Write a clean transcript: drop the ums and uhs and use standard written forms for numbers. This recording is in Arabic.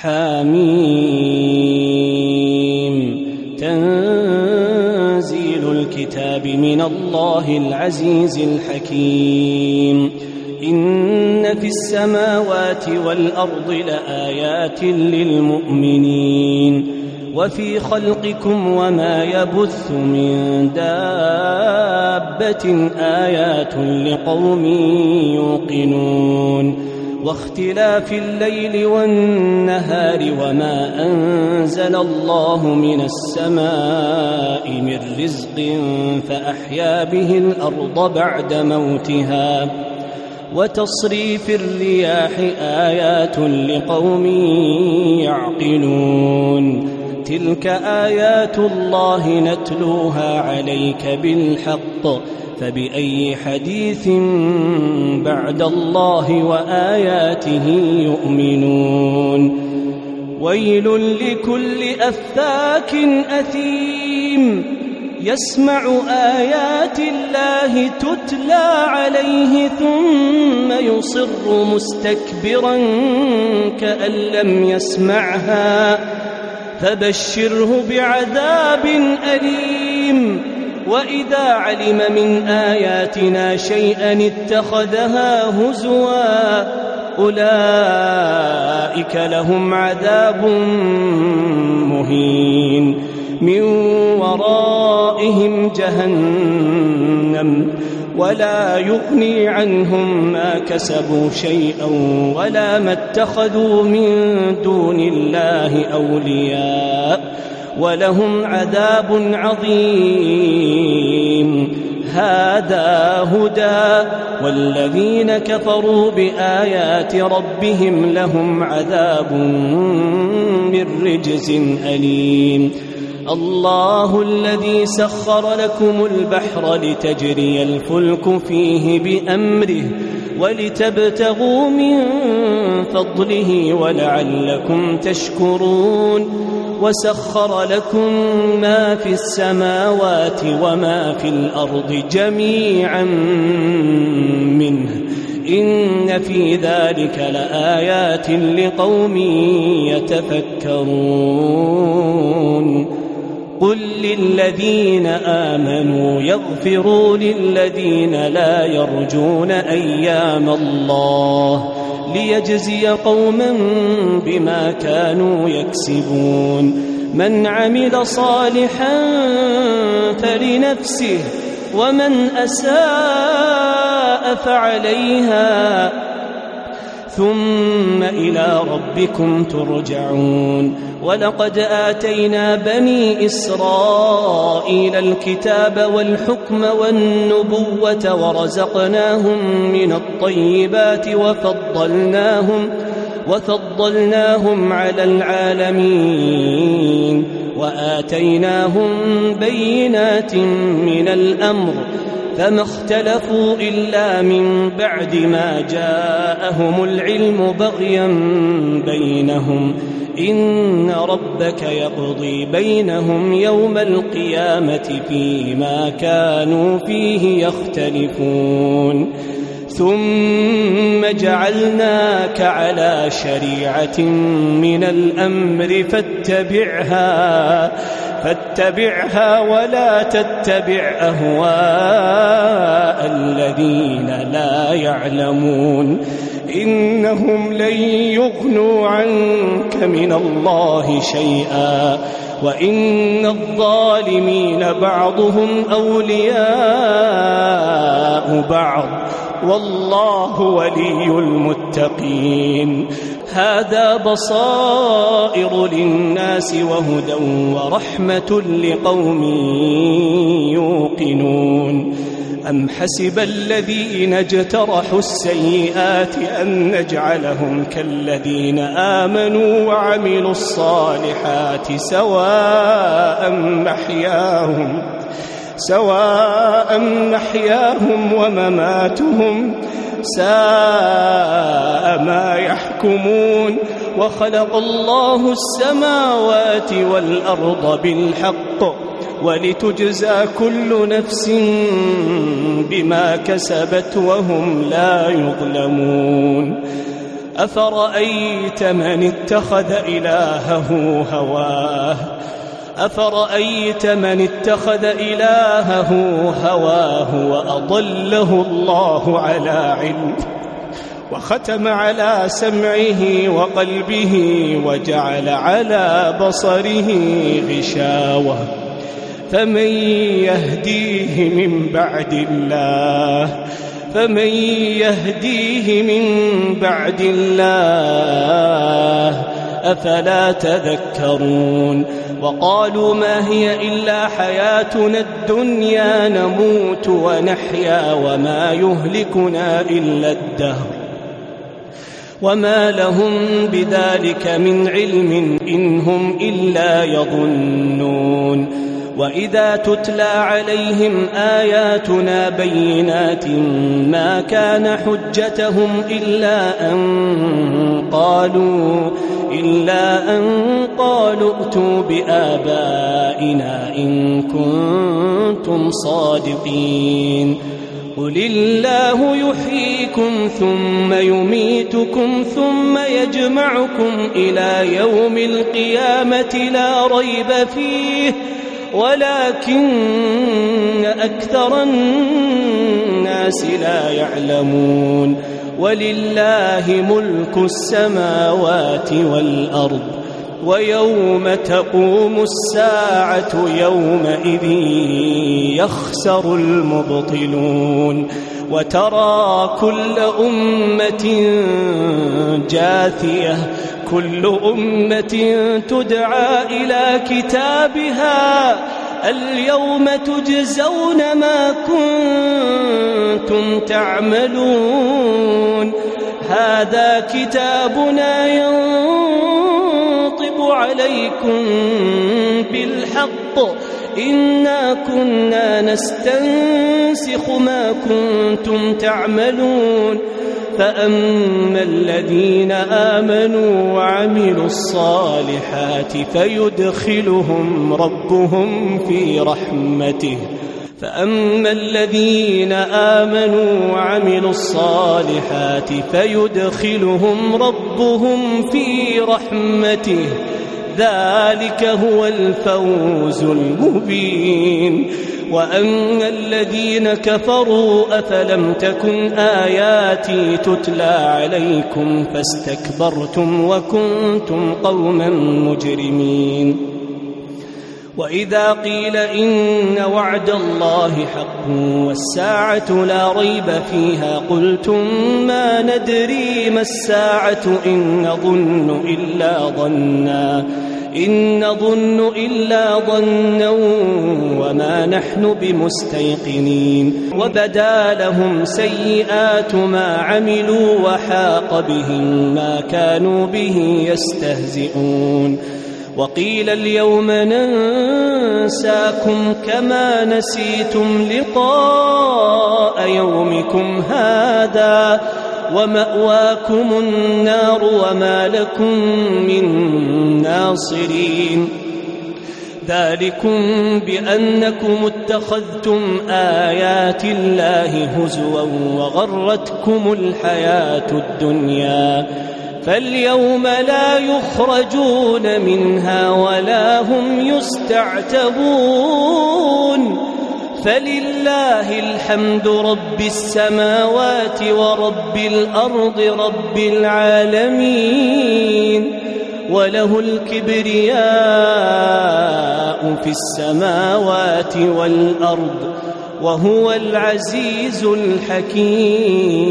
حميم. تنزيل الكتاب من الله العزيز الحكيم. إن في السماوات والأرض لآيات للمؤمنين وفي خلقكم وما يبث من دابة آيات لقوم يوقنون. واختلاف الليل والنهار وما أنزل الله من السماء من رزق فأحيا به الأرض بعد موتها وتصريف الرياح آيات لقوم يعقلون. تلك آيات الله نتلوها عليك بالحق فبأي حديث بعد الله وآياته يؤمنون. ويل لكل أفاك أثيم يسمع آيات الله تتلى عليه ثم يصر مستكبرا كأن لم يسمعها فبشره بعذاب أليم. وإذا علم من آياتنا شيئا اتخذها هزوا أولئك لهم عذاب مهين من ورائهم جهنم ولا يغني عنهم ما كسبوا شيئا ولا ما اتخذوا من دون الله أولياء ولهم عذاب عظيم. هذا هدى والذين كفروا بآيات ربهم لهم عذاب من رجز أليم. الله الذي سخر لكم البحر لتجري الفلك فيه بأمره ولتبتغوا من فضله ولعلكم تشكرون. وسخر لكم ما في السماوات وما في الأرض جميعا منه إن في ذلك لآيات لقوم يتفكرون. قل للذين آمنوا يغفروا للذين لا يرجون أيام الله ليجزي قوما بما كانوا يكسبون. من عمل صالحا فلنفسه ومن أساء فعليها ثم إلى ربكم ترجعون. ولقد آتينا بني إسرائيل الكتاب والحكم والنبوة ورزقناهم من الطيبات وفضلناهم على العالمين وآتيناهم بينات من الأمر فما اختلفوا إلا من بعد ما جاءهم العلم بغيا بينهم إن ربك يقضي بينهم يوم القيامة فيما كانوا فيه يختلفون. ثم جعلناك على شريعة من الأمر فاتبعها ولا تتبع أهواء الذين لا يعلمون إنهم لن يغنوا عنك من الله شيئا وإن الظالمين بعضهم أولياء بعض والله ولي المتقين. هذا بصائر للناس وهدى ورحمة لقوم يوقنون. أم حسب الذين اجترحوا السيئات أن نجعلهم كالذين آمنوا وعملوا الصالحات سواء محياهم ومماتهم ساء ما يحكمون. وخلق الله السماوات والأرض بالحق ولتجزى كل نفس بما كسبت وهم لا يظلمون. أفرأيت من اتخذ إلهه هواه وأضله الله على علم وختم على سمعه وقلبه وجعل على بصره غشاوة فمن يهديه من بعد الله أفلا تذكرون وقالوا ما هي إلا حياتنا الدنيا نموت ونحيا وما يهلكنا إلا الدهر وما لهم بذلك من علم إن هم إلا يظنون وإذا تتلى عليهم آياتنا بينات ما كان حجتهم إلا أن قالوا ائتوا بآبائنا إن كنتم صادقين قل الله يحييكم ثم يميتكم ثم يجمعكم إلى يوم القيامة لا ريب فيه ولكن أكثر الناس لا يعلمون ولله ملك السماوات والأرض ويوم تقوم الساعة يومئذ يخسر المبطلون وترى كل أمة جاثية كل أمة تدعى إلى كتابها اليوم تجزون ما كنتم تعملون هذا كتابنا ينطق عليكم بالحق إنا كنا نستنسخ ما كنتم تعملون فأما الذين آمنوا وعملوا الصالحات فيدخلهم ربهم في رحمته ذلك هو الفوز المبين وأما الذين كفروا أفلم تكن آياتي تتلى عليكم فاستكبرتم وكنتم قوما مجرمين وإذا قيل إن وعد الله حق والساعة لا ريب فيها قلتم ما ندري ما الساعة إن نظن إلا ظنا وما نحن بمستيقنين وبدا لهم سيئات ما عملوا وحاق بهم ما كانوا به يستهزئون وقيل اليوم ننساكم كما نسيتم لقاء يومكم هذا ومأواكم النار وما لكم من ناصرين ذلكم بأنكم اتخذتم آيات الله هزوا وغرتكم الحياة الدنيا فاليوم لا يخرجون منها ولا هم يستعتبون فلله الحمد رب السماوات ورب الأرض رب العالمين وله الكبرياء في السماوات والأرض وهو العزيز الحكيم